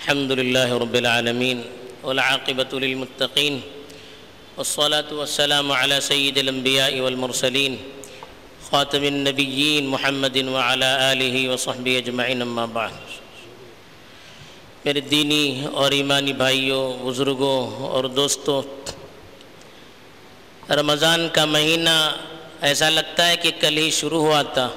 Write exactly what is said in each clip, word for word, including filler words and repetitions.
الحمد لله رب العالمين والعاقبة للمتقين والصلاة والسلام على سيد الأنبياء والمرسلين خاتم النبيين محمد وعلى آله وصحبه أجمعين اما بعد۔ میرے دینی اور ایمانی بھائیوں، بزرگوں اور دوستوں، رمضان کا مہینہ ایسا لگتا ہے کہ کل ہی شروع ہوا تھا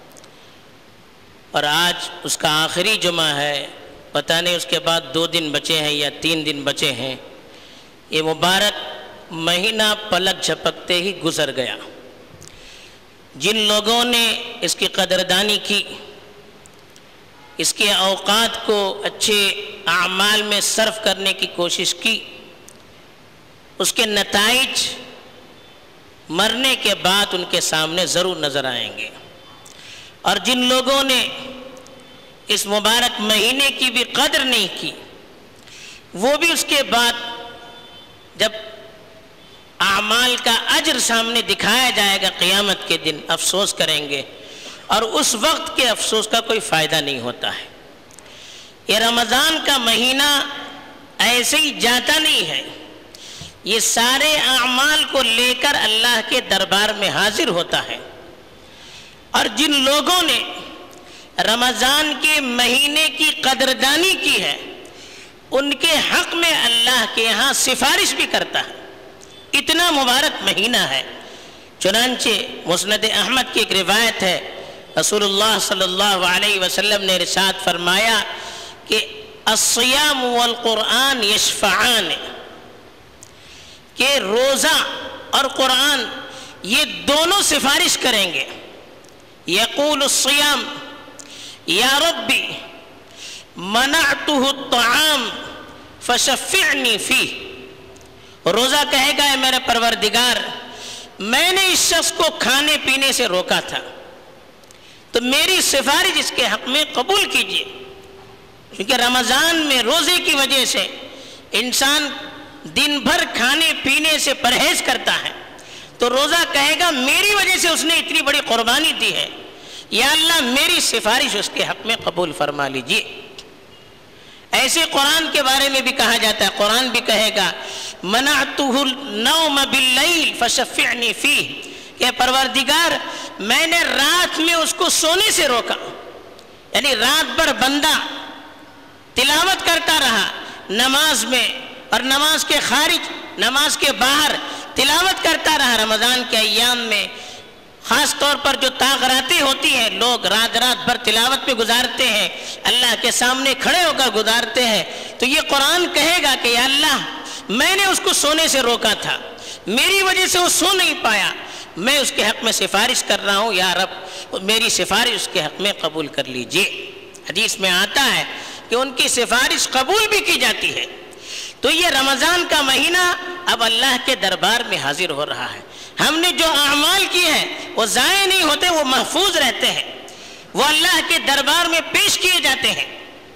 اور آج اس کا آخری جمعہ ہے۔ پتہ نہیں اس کے بعد دو دن بچے ہیں یا تین دن بچے ہیں۔ یہ مبارک مہینہ پلک جھپکتے ہی گزر گیا۔ جن لوگوں نے اس کی قدردانی کی، اس کے اوقات کو اچھے اعمال میں صرف کرنے کی کوشش کی، اس کے نتائج مرنے کے بعد ان کے سامنے ضرور نظر آئیں گے۔ اور جن لوگوں نے اس مبارک مہینے کی بھی قدر نہیں کی، وہ بھی اس کے بعد جب اعمال کا اجر سامنے دکھایا جائے گا قیامت کے دن افسوس کریں گے، اور اس وقت کے افسوس کا کوئی فائدہ نہیں ہوتا ہے۔ یہ رمضان کا مہینہ ایسے ہی جاتا نہیں ہے، یہ سارے اعمال کو لے کر اللہ کے دربار میں حاضر ہوتا ہے۔ اور جن لوگوں نے رمضان کے مہینے کی قدردانی کی ہے، ان کے حق میں اللہ کے یہاں سفارش بھی کرتا ہے۔ اتنا مبارک مہینہ ہے۔ چنانچہ مسند احمد کی ایک روایت ہے، رسول اللہ صلی اللہ علیہ وسلم نے ارشاد فرمایا کہ الصیام والقرآن یشفعان، کہ روزہ اور قرآن یہ دونوں سفارش کریں گے۔ یقول الصیام یا ربی منعتہ الطعام فشفعنی فیہ، روزہ کہے گا اے میرے پروردگار، میں نے اس شخص کو کھانے پینے سے روکا تھا، تو میری سفارش اس کے حق میں قبول کیجیے۔ کیونکہ رمضان میں روزے کی وجہ سے انسان دن بھر کھانے پینے سے پرہیز کرتا ہے، تو روزہ کہے گا میری وجہ سے اس نے اتنی بڑی قربانی دی ہے، یا اللہ میری سفارش اس کے حق میں قبول فرما لیجیے۔ ایسے قرآن کے بارے میں بھی کہا جاتا ہے، قرآن بھی کہے گا منعتہ النوم باللیل فشفعنی فیہ، کہ پروردگار میں نے رات میں اس کو سونے سے روکا، یعنی رات بھر بندہ تلاوت کرتا رہا نماز میں اور نماز کے خارج، نماز کے باہر تلاوت کرتا رہا۔ رمضان کے ایام میں خاص طور پر جو تاغراتیں ہوتی ہیں، لوگ رات رات بھر تلاوت میں گزارتے ہیں، اللہ کے سامنے کھڑے ہو کر گزارتے ہیں، تو یہ قرآن کہے گا کہ یا اللہ میں نے اس کو سونے سے روکا تھا، میری وجہ سے وہ سو نہیں پایا، میں اس کے حق میں سفارش کر رہا ہوں، یا رب میری سفارش اس کے حق میں قبول کر لیجئے۔ حدیث میں آتا ہے کہ ان کی سفارش قبول بھی کی جاتی ہے۔ تو یہ رمضان کا مہینہ اب اللہ کے دربار میں حاضر ہو رہا ہے۔ ہم نے جو اعمال کیے ہیں وہ ضائع نہیں ہوتے، وہ محفوظ رہتے ہیں، وہ اللہ کے دربار میں پیش کیے جاتے ہیں۔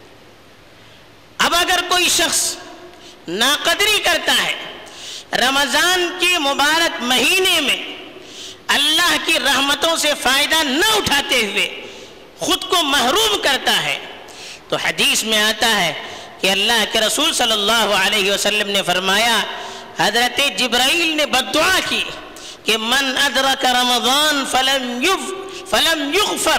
اب اگر کوئی شخص ناقدری کرتا ہے، رمضان کے مبارک مہینے میں اللہ کی رحمتوں سے فائدہ نہ اٹھاتے ہوئے خود کو محروم کرتا ہے، تو حدیث میں آتا ہے کہ اللہ کے رسول صلی اللہ علیہ وسلم نے فرمایا، حضرت جبرائیل نے بددعا کی کہ من ادرک رمضان فلم یف فلم یغفر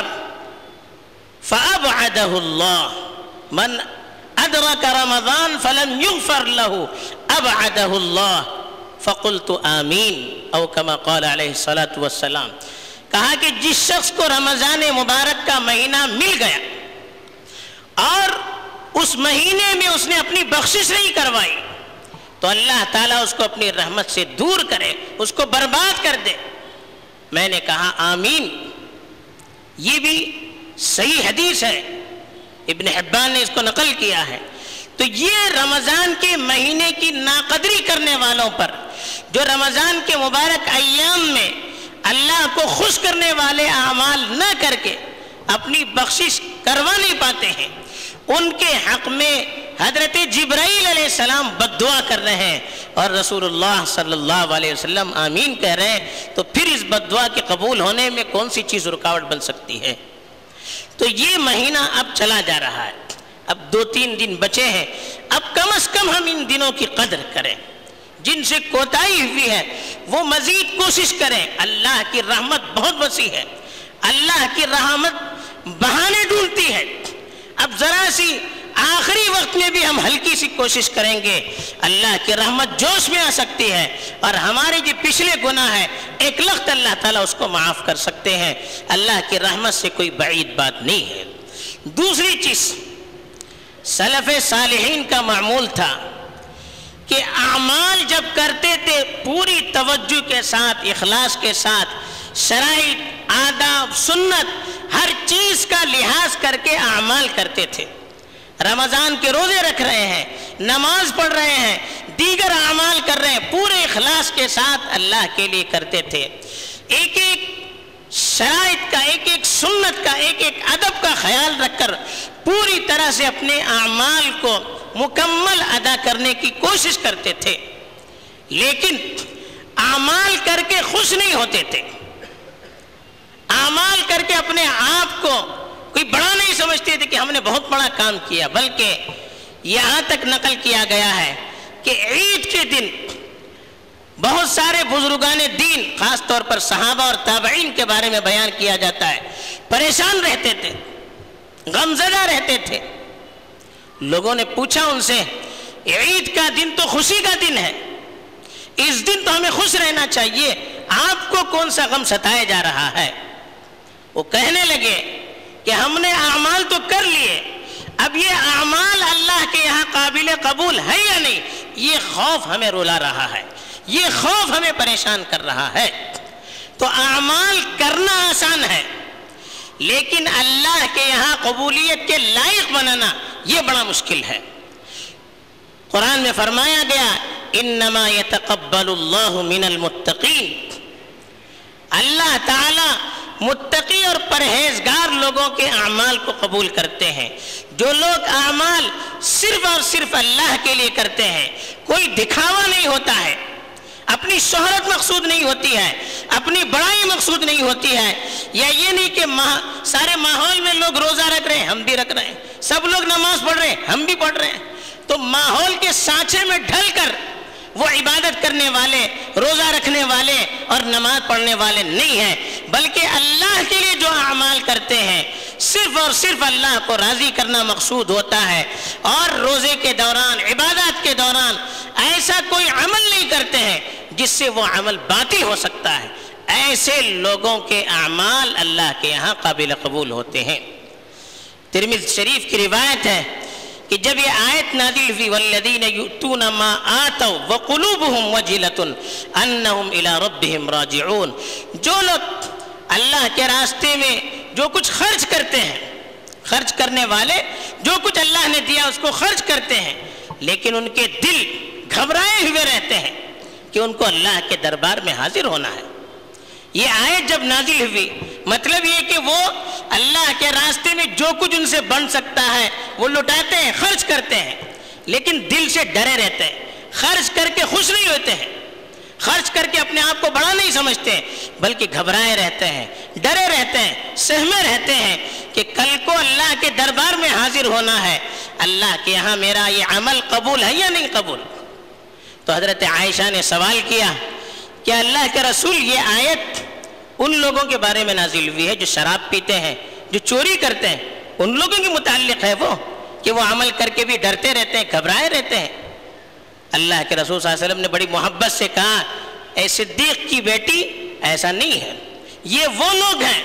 فابعدہ اللہ، من ادرک رمضان فلم یغفر له ابعدہ اللہ فقلت آمین، او کما قال علیہ الصلاۃ والسلام۔ کہا کہ جس شخص کو رمضان مبارک کا مہینہ مل گیا اور اس مہینے میں اس نے اپنی بخشش نہیں کروائی، تو اللہ تعالیٰ اس کو اپنی رحمت سے دور کرے، اس کو برباد کر دے۔ میں نے کہا آمین۔ یہ بھی صحیح حدیث ہے، ابن حبان نے اس کو نقل کیا ہے۔ تو یہ رمضان کے مہینے کی ناقدری کرنے والوں پر، جو رمضان کے مبارک ایام میں اللہ کو خوش کرنے والے اعمال نہ کر کے اپنی بخشش کروا نہیں پاتے ہیں، ان کے حق میں حضرت جبرائیل علیہ السلام بددعا کر رہے ہیں اور رسول اللہ صلی اللہ علیہ وسلم آمین کہہ رہے ہیں، تو پھر اس بددعا کے قبول ہونے میں کون سی چیز رکاوٹ بن سکتی ہے؟ تو یہ مہینہ اب چلا جا رہا ہے۔ اب دو تین دن بچے ہیں، اب کم از کم ہم ان دنوں کی قدر کریں. جن سے کوتاہی ہوئی ہے وہ مزید کوشش کریں. اللہ کی رحمت بہت وسیع ہے، اللہ کی رحمت بہانے ڈھونڈتی ہے. اب ذرا سی آخری وقت میں بھی ہم ہلکی سی کوشش کریں گے، اللہ کی رحمت جوش میں آ سکتی ہے، اور ہمارے جو پچھلے گناہ ہیں ایک لخت اللہ تعالیٰ اس کو معاف کر سکتے ہیں. اللہ کی رحمت سے کوئی بعید بات نہیں ہے. دوسری چیز، سلف صالحین کا معمول تھا کہ اعمال جب کرتے تھے پوری توجہ کے ساتھ، اخلاص کے ساتھ، شرائط، آداب، سنت، ہر چیز کا لحاظ کر کے اعمال کرتے تھے. رمضان کے روزے رکھ رہے ہیں، نماز پڑھ رہے ہیں، دیگر اعمال کر رہے ہیں، پورے اخلاص کے ساتھ اللہ کے لیے کرتے تھے. ایک ایک شرائط کا، ایک ایک سنت کا، ایک ایک ادب کا خیال رکھ کر پوری طرح سے اپنے اعمال کو مکمل ادا کرنے کی کوشش کرتے تھے. لیکن اعمال کر کے خوش نہیں ہوتے تھے، اعمال کر کے اپنے آپ کو کوئی بڑا نہیں سمجھتے تھے کہ ہم نے بہت بڑا کام کیا. بلکہ یہاں تک نقل کیا گیا ہے کہ عید کے دن بہت سارے بزرگان دین، خاص طور پر صحابہ اور تابعین کے بارے میں بیان کیا جاتا ہے، پریشان رہتے تھے، غمزدہ رہتے تھے. لوگوں نے پوچھا ان سے، عید کا دن تو خوشی کا دن ہے، اس دن تو ہمیں خوش رہنا چاہیے، آپ کو کون سا غم ستایا جا رہا ہے؟ وہ کہنے لگے کہ ہم نے اعمال تو کر لیے، اب یہ اعمال اللہ کے یہاں قابل قبول ہے یا نہیں، یہ خوف ہمیں رلا رہا ہے، یہ خوف ہمیں پریشان کر رہا ہے. تو اعمال کرنا آسان ہے، لیکن اللہ کے یہاں قبولیت کے لائق بنانا یہ بڑا مشکل ہے. قرآن میں فرمایا گیا انما یتقبل اللہ من المتقین، اللہ تعالی متقی اور پرہیزگار لوگوں کے اعمال کو قبول کرتے ہیں. جو لوگ اعمال صرف اور صرف اللہ کے لیے کرتے ہیں، کوئی دکھاوا نہیں ہوتا ہے، اپنی شہرت مقصود نہیں ہوتی ہے، اپنی بڑائی مقصود نہیں ہوتی ہے، یا یہ نہیں کہ سارے ماحول میں لوگ روزہ رکھ رہے ہیں ہم بھی رکھ رہے ہیں، سب لوگ نماز پڑھ رہے ہیں ہم بھی پڑھ رہے ہیں، تو ماحول کے سانچے میں ڈھل کر وہ عبادت کرنے والے، روزہ رکھنے والے اور نماز پڑھنے والے نہیں ہیں، بلکہ اللہ کے لیے جو اعمال کرتے ہیں صرف اور صرف اللہ کو راضی کرنا مقصود ہوتا ہے. اور روزے کے دوران، عبادات کے دوران ایسا کوئی عمل نہیں کرتے ہیں جس سے وہ عمل باطل ہو سکتا ہے. ایسے لوگوں کے اعمال اللہ کے یہاں قابل قبول ہوتے ہیں. ترمذی شریف کی روایت ہے کہ جب یہ آیت نازل ہوئی والذین یؤتون ما آتوا وقلوبهم وجلة انہم الی ربہم راجعون، جو لوگ اللہ کے راستے میں جو کچھ خرچ کرتے ہیں، خرچ کرنے والے جو کچھ اللہ نے دیا اس کو خرچ کرتے ہیں، لیکن ان کے دل گھبرائے ہوئے رہتے ہیں کہ ان کو اللہ کے دربار میں حاضر ہونا ہے. یہ آیت جب نازل ہوئی مطلب یہ کہ وہ اللہ کے راستے میں جو کچھ ان سے بن سکتا ہے وہ لٹاتے ہیں، خرچ کرتے ہیں، لیکن دل سے ڈرے رہتے ہیں، خرچ کر کے خوش نہیں ہوتے ہیں، خرچ کر کے اپنے آپ کو بڑا نہیں سمجھتے ہیں، بلکہ گھبرائے رہتے ہیں، ڈرے رہتے ہیں، سہمے رہتے ہیں کہ کل کو اللہ کے دربار میں حاضر ہونا ہے، اللہ کے یہاں میرا یہ عمل قبول ہے یا نہیں قبول. تو حضرت عائشہ نے سوال کیا کہ اللہ کے رسول یہ آیت ان لوگوں کے بارے میں نازل ہوئی ہے جو شراب پیتے ہیں، جو چوری کرتے ہیں، ان لوگوں کے متعلق ہے وہ کہ وہ عمل کر کے بھی ڈرتے رہتے ہیں، گھبرائے رہتے ہیں. اللہ کے رسول صلی اللہ علیہ وسلم نے بڑی محبت سے کہا اے صدیق کی بیٹی ایسا نہیں ہے، یہ وہ لوگ ہیں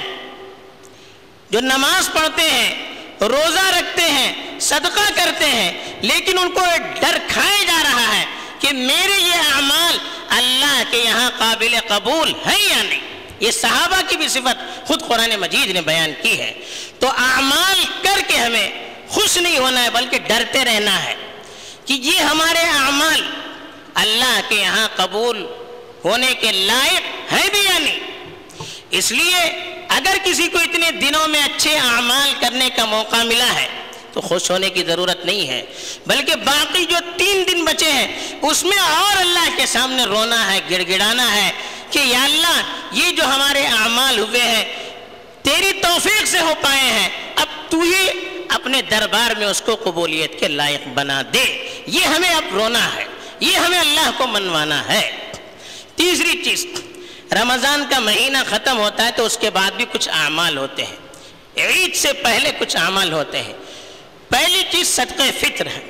جو نماز پڑھتے ہیں، روزہ رکھتے ہیں، صدقہ کرتے ہیں، لیکن ان کو ڈر کھائے جا رہا ہے کہ میرے یہ اعمال اللہ کے یہاں قابل قبول ہے یا نہیں. یہ صحابہ کی بھی صفت خود قرآن مجید نے بیان کی ہے. تو اعمال کر کے ہمیں خوش نہیں ہونا ہے بلکہ ڈرتے رہنا ہے کہ یہ ہمارے اعمال اللہ کے یہاں قبول ہونے کے لائق ہے بھی یا نہیں. اس لیے اگر کسی کو اتنے دنوں میں اچھے اعمال کرنے کا موقع ملا ہے تو خوش ہونے کی ضرورت نہیں ہے، بلکہ باقی جو تین دن بچے ہیں اس میں اور اللہ کے سامنے رونا ہے، گڑ گڑانا ہے کہ یا اللہ یہ جو ہمارے اعمال ہوئے ہیں تیری توفیق سے ہو پائے ہیں، اب تو ہی اپنے دربار میں اس کو قبولیت کے لائق بنا دے. یہ ہمیں اب رونا ہے, یہ ہمیں اللہ کو منوانا ہے. تیسری چیز, رمضان کا مہینہ ختم ہوتا ہے تو اس کے بعد بھی کچھ اعمال ہوتے ہیں. عید سے پہلے کچھ اعمال ہوتے ہیں. پہلی چیز صدقہ فطر ہے.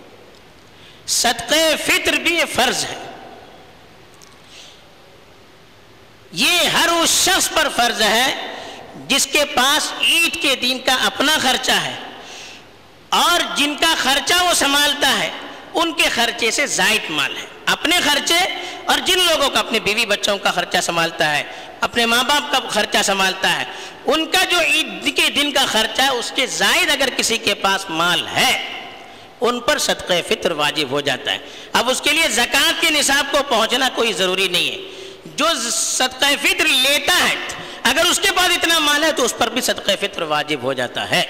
صدقہ فطر بھی یہ فرض ہے. یہ ہر اس شخص پر فرض ہے جس کے پاس عید کے دن کا اپنا خرچہ ہے, اور جن کا خرچہ وہ سنبھالتا ہے ان کے خرچے سے زائد مال ہے. اپنے خرچے, اور جن لوگوں کا اپنے بیوی بچوں کا خرچہ سنبھالتا ہے, اپنے ماں باپ کا خرچہ سنبھالتا ہے, ان کا جو عید کے دن کا خرچہ ہے اس کے زائد اگر کسی کے پاس مال ہے ان پر صدقہ فطر واجب ہو جاتا ہے. اب اس کے لیے زکوٰۃ کے نصاب کو پہنچنا کوئی ضروری نہیں ہے. جو صدقہ فطر لیتا ہے اگر اس کے پاس اتنا مال ہے تو اس پر بھی صدقہ فطر واجب ہو جاتا ہے.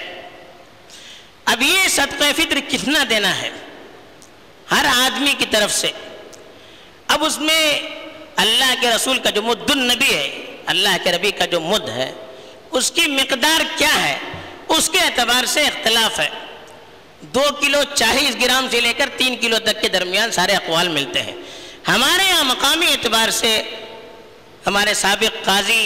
اب یہ صدقہ فطر کتنا دینا ہے ہر آدمی کی طرف سے. اب اس میں اللہ کے رسول کا جو مد النبی ہے, اللہ کے نبی کا جو مد ہے, اس کی مقدار کیا ہے اس کے اعتبار سے اختلاف ہے. دو کلو چالیس گرام سے لے کر تین کلو تک کے درمیان سارے اقوال ملتے ہیں. ہمارے یہاں مقامی اعتبار سے ہمارے سابق قاضی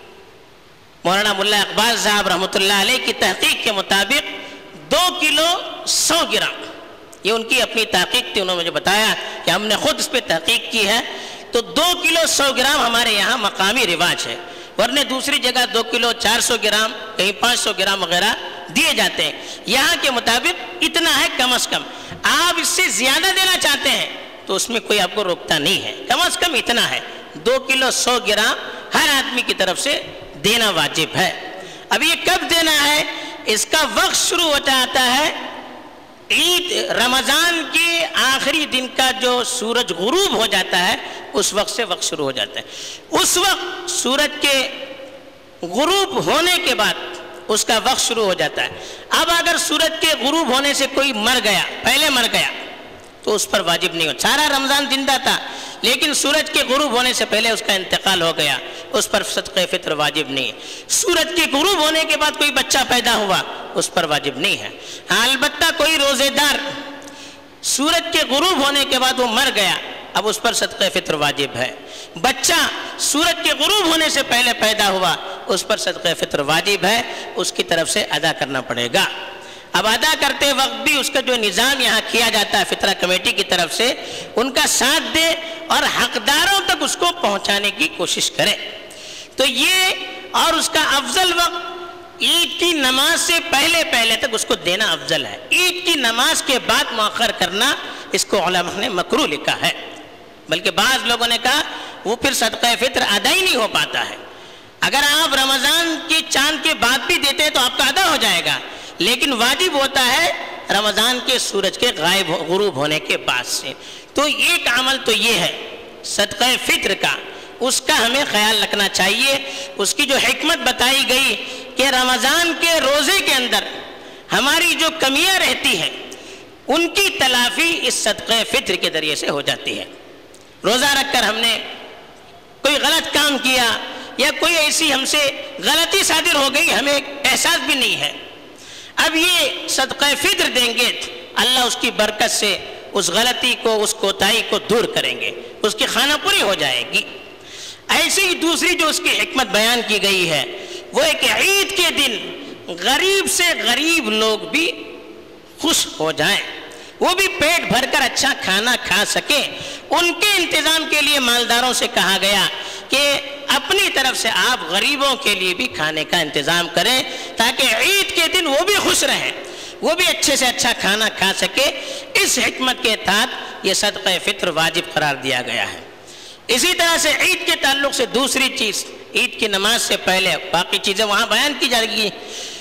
مولانا ملا اقبال صاحب رحمۃ اللہ علیہ کی تحقیق کے مطابق دو کلو سو گرام, یہ ان کی اپنی تحقیق تھی, انہوں نے مجھے بتایا کہ ہم نے خود اس پہ تحقیق کی ہے, تو دو کلو سو گرام ہمارے یہاں مقامی رواج ہے. ورنہ دوسری جگہ دو کلو چار سو گرام, کہیں پانچ سو گرام وغیرہ دیے جاتے ہیں. یہاں کے مطابق اتنا ہے کم از کم. آپ اس سے زیادہ دینا چاہتے ہیں تو اس میں کوئی آپ کو روکتا نہیں ہے, کم از کم اتنا ہے, دو کلو سو گرام ہر آدمی کی طرف سے دینا واجب ہے. اب یہ کب دینا ہے, اس کا وقت شروع ہوتا آتا ہے عید رمضان کے آخری دن کا جو سورج غروب ہو جاتا ہے اس وقت سے وقت شروع ہو جاتا ہے. اس وقت سورج کے غروب ہونے کے بعد اس کا وقت شروع ہو جاتا ہے. اب اگر سورج کے غروب ہونے سے کوئی مر گیا, پہلے مر گیا, تو اس پر واجب نہیں ہو. سارا رمضان زندہ تھا لیکن سورج کے غروب ہونے سے پہلے اس کا انتقال ہو گیا, اس پر صدقہ فطر واجب نہیں ہے. سورج کے غروب ہونے کے بعد کوئی بچہ پیدا ہوا اس پر واجب نہیں ہے. ہاں البتہ کوئی روزے دار سورج کے غروب ہونے کے بعد وہ مر گیا, اب اس پر صدقہ فطر واجب ہے. بچہ سورج کے غروب ہونے سے پہلے پیدا ہوا اس پر صدقہ فطر واجب ہے, اس کی طرف سے ادا کرنا پڑے گا. اب ادا کرتے وقت بھی اس کا جو نظام یہاں کیا جاتا ہے فطرہ کمیٹی کی طرف سے, ان کا ساتھ دے اور حقداروں تک اس کو پہنچانے کی کوشش کرے. تو یہ اور اس کا افضل وقت عید کی نماز سے پہلے پہلے تک اس کو دینا افضل ہے. عید کی نماز کے بعد مؤخر کرنا اس کو علماء نے مکروہ لکھا ہے, بلکہ بعض لوگوں نے کہا وہ پھر صدقہ فطر ادا ہی نہیں ہو پاتا ہے. اگر آپ رمضان کے چاند کے بعد بھی دیتے ہیں تو آپ کا ادا ہو جائے گا, لیکن واجب ہوتا ہے رمضان کے سورج کے غائب غروب ہونے کے بعد سے. تو ایک عمل تو یہ ہے صدقہ فطر کا, اس کا ہمیں خیال رکھنا چاہیے. اس کی جو حکمت بتائی گئی کہ رمضان کے روزے کے اندر ہماری جو کمیاں رہتی ہیں ان کی تلافی اس صدقہ فطر کے ذریعے سے ہو جاتی ہے. روزہ رکھ کر ہم نے کوئی غلط کام کیا یا کوئی ایسی ہم سے غلطی صادر ہو گئی, ہمیں احساس بھی نہیں ہے. اب یہ صدقہ فطر دیں گے, اللہ اس کی برکت سے اس غلطی کو, اس کوتاہی کو دور کریں گے, اس کی خانہ پوری ہو جائے گی. ایسی ہی دوسری جو اس کی حکمت بیان کی گئی ہے وہ ہے کہ عید کے دن غریب سے غریب لوگ بھی خوش ہو جائیں, وہ بھی پیٹ بھر کر اچھا کھانا کھا سکیں. ان کے انتظام کے لیے مالداروں سے کہا گیا کہ اپنی طرف سے آپ غریبوں کے لیے بھی کھانے کا انتظام کریں تاکہ عید کے دن وہ بھی خوش رہیں, وہ بھی اچھے سے اچھا کھانا کھا سکے. اس حکمت کے تحت یہ صدقہ فطر واجب قرار دیا گیا ہے. اسی طرح سے عید کے تعلق سے دوسری چیز, عید کی نماز سے پہلے باقی چیزیں وہاں بیان کی جائے گی,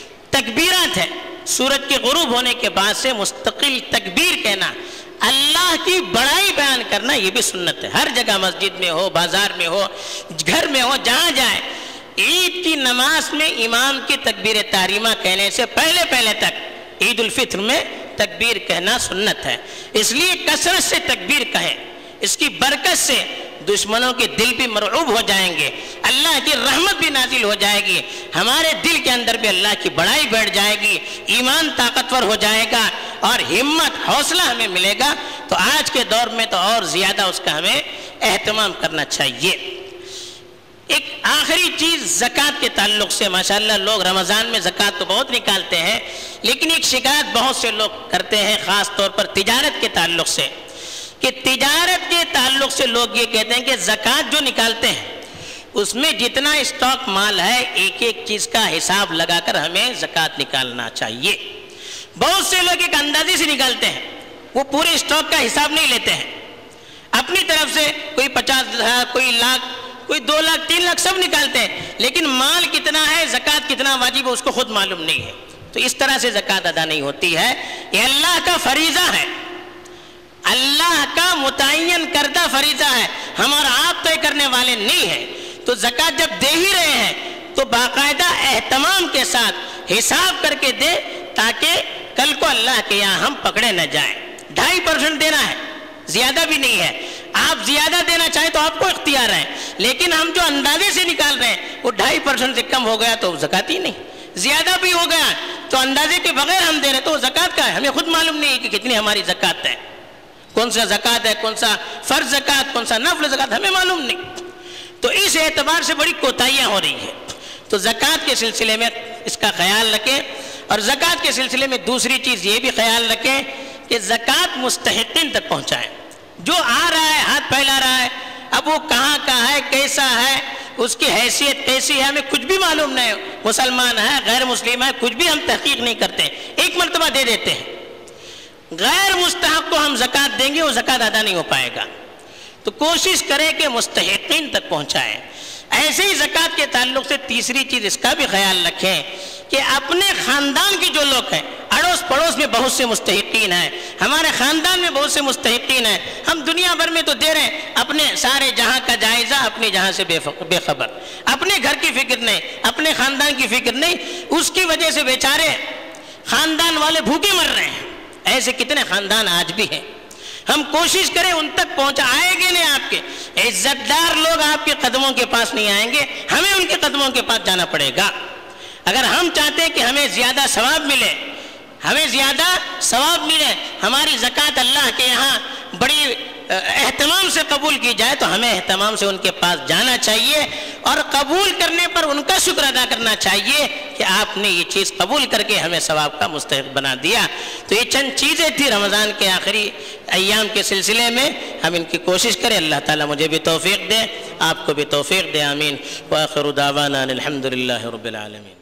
تکبیرات ہیں. سورج کے غروب ہونے کے بعد سے مستقل تکبیر کہنا, اللہ کی بڑائی بیان کرنا, یہ بھی سنت ہے. ہر جگہ مسجد میں ہو, بازار میں ہو, گھر میں ہو, جہاں جائیں عید کی نماز میں امام کی تکبیر تحریمہ کہنے سے پہلے پہلے تک عید الفطر میں تکبیر کہنا سنت ہے. اس لیے کثرت سے تکبیر کہیں, اس کی برکت سے دشمنوں کے دل بھی مرعوب ہو جائیں گے، اللہ کی رحمت بھی نازل ہو جائے گی، ہمارے دل کے اندر بھی اللہ کی بڑائی بیٹھ جائے گی، ایمان طاقتور ہو جائے گا اور ہمت حوصلہ ہمیں ملے گا۔ تو آج کے دور میں تو اور زیادہ اس کا ہمیں اہتمام کرنا چاہیے۔ ایک آخری چیز زکوٰۃ کے تعلق سے، ماشاءاللہ لوگ رمضان میں زکوٰۃ تو بہت نکالتے ہیں، لیکن ایک شکایت بہت سے لوگ کرتے ہیں خاص طور پر تجارت کے تعلق سے، کہ تجارت کے تعلق سے لوگ یہ کہتے ہیں کہ زکوٰۃ جو نکالتے ہیں اس میں جتنا اسٹاک مال ہے ایک ایک چیز کا حساب لگا کر ہمیں زکوٰۃ نکالنا چاہیے۔ بہت سے لوگ ایک اندازے سے نکالتے ہیں، وہ پورے اسٹاک کا حساب نہیں لیتے ہیں، اپنی طرف سے کوئی پچاس ہزار، کوئی لاکھ، کوئی دو لاکھ، تین لاکھ سب نکالتے ہیں، لیکن مال کتنا ہے، زکوٰۃ کتنا واجب ہے اس کو خود معلوم نہیں ہے۔ تو اس طرح سے زکوٰۃ ادا نہیں ہوتی ہے، یہ اللہ کا فریضہ ہے، اللہ کا متعین کردہ فریضہ ہے، ہمارا آپ طے کرنے والے نہیں ہیں۔ تو زکوٰۃ جب دے ہی رہے ہیں تو باقاعدہ اہتمام کے ساتھ حساب کر کے دے، تاکہ کل کو اللہ کے یہاں ہم پکڑے نہ جائیں۔ ڈھائی پرسنٹ دینا ہے، زیادہ بھی نہیں ہے، آپ زیادہ دینا چاہیں تو آپ کو اختیار ہے، لیکن ہم جو اندازے سے نکال رہے ہیں وہ ڈھائی پرسنٹ سے کم ہو گیا تو زکوٰۃ ہی نہیں، زیادہ بھی ہو گیا تو اندازے کے بغیر ہم دے رہے تو وہ زکوٰۃ کا ہے، ہمیں خود معلوم نہیں ہے کہ کتنی ہماری زکوٰۃ ہے، کون سا زکوٰۃ ہے، کون سا فرض زکوٰۃ، کون سا نفل زکوٰۃ، ہمیں معلوم نہیں۔ تو اس اعتبار سے بڑی کوتاہیاں ہو رہی ہیں۔ تو زکوٰۃ کے سلسلے میں اس کا خیال رکھیں، اور زکوٰۃ کے سلسلے میں دوسری چیز یہ بھی خیال رکھیں کہ زکوٰۃ مستحقین تک پہنچائیں۔ جو آ رہا ہے، ہاتھ پھیلا رہا ہے، اب وہ کہاں کا ہے، کیسا ہے، اس کی حیثیت کیسی ہے، ہمیں کچھ بھی معلوم نہیں، مسلمان ہے، غیر مسلم ہے، کچھ بھی ہم تحقیق نہیں کرتے، ایک مرتبہ دے دیتے ہیں۔ غیر مستحق کو ہم زکوٰۃ دیں گے، وہ زکوٰۃ ادا نہیں ہو پائے گا۔ تو کوشش کریں کہ مستحقین تک پہنچائیں۔ ایسے ہی زکوٰۃ کے تعلق سے تیسری چیز اس کا بھی خیال رکھیں کہ اپنے خاندان کے جو لوگ ہیں، اڑوس پڑوس میں بہت سے مستحقین ہیں، ہمارے خاندان میں بہت سے مستحقین ہیں، ہم دنیا بھر میں تو دے رہے ہیں، اپنے سارے جہاں کا جائزہ اپنے جہاں سے بے خبر، اپنے گھر کی فکر نہیں، اپنے خاندان کی فکر نہیں، اس کی وجہ سے بیچارے خاندان والے بھوکے مر رہے ہیں۔ ایسے کتنے خاندان آج بھی ہیں، ہم کوشش کریں ان تک پہنچا، آئے گے نہیں آپ کے عزت دار لوگ آپ کے قدموں کے پاس نہیں آئیں گے، ہمیں ان کے قدموں کے پاس جانا پڑے گا۔ اگر ہم چاہتے ہیں کہ ہمیں زیادہ ثواب ملے، ہمیں زیادہ ثواب ملے، ہماری زکوٰۃ اللہ کے یہاں بڑی اہتمام سے قبول کی جائے، تو ہمیں اہتمام سے ان کے پاس جانا چاہیے، اور قبول کرنے پر ان کا شکر ادا کرنا چاہیے کہ آپ نے یہ چیز قبول کر کے ہمیں ثواب کا مستحق بنا دیا۔ تو یہ چند چیزیں تھی رمضان کے آخری ایام کے سلسلے میں، ہم ان کی کوشش کریں، اللہ تعالیٰ مجھے بھی توفیق دے، آپ کو بھی توفیق دے، آمین۔ وآخر دعوانا الحمد للہ رب العالمین۔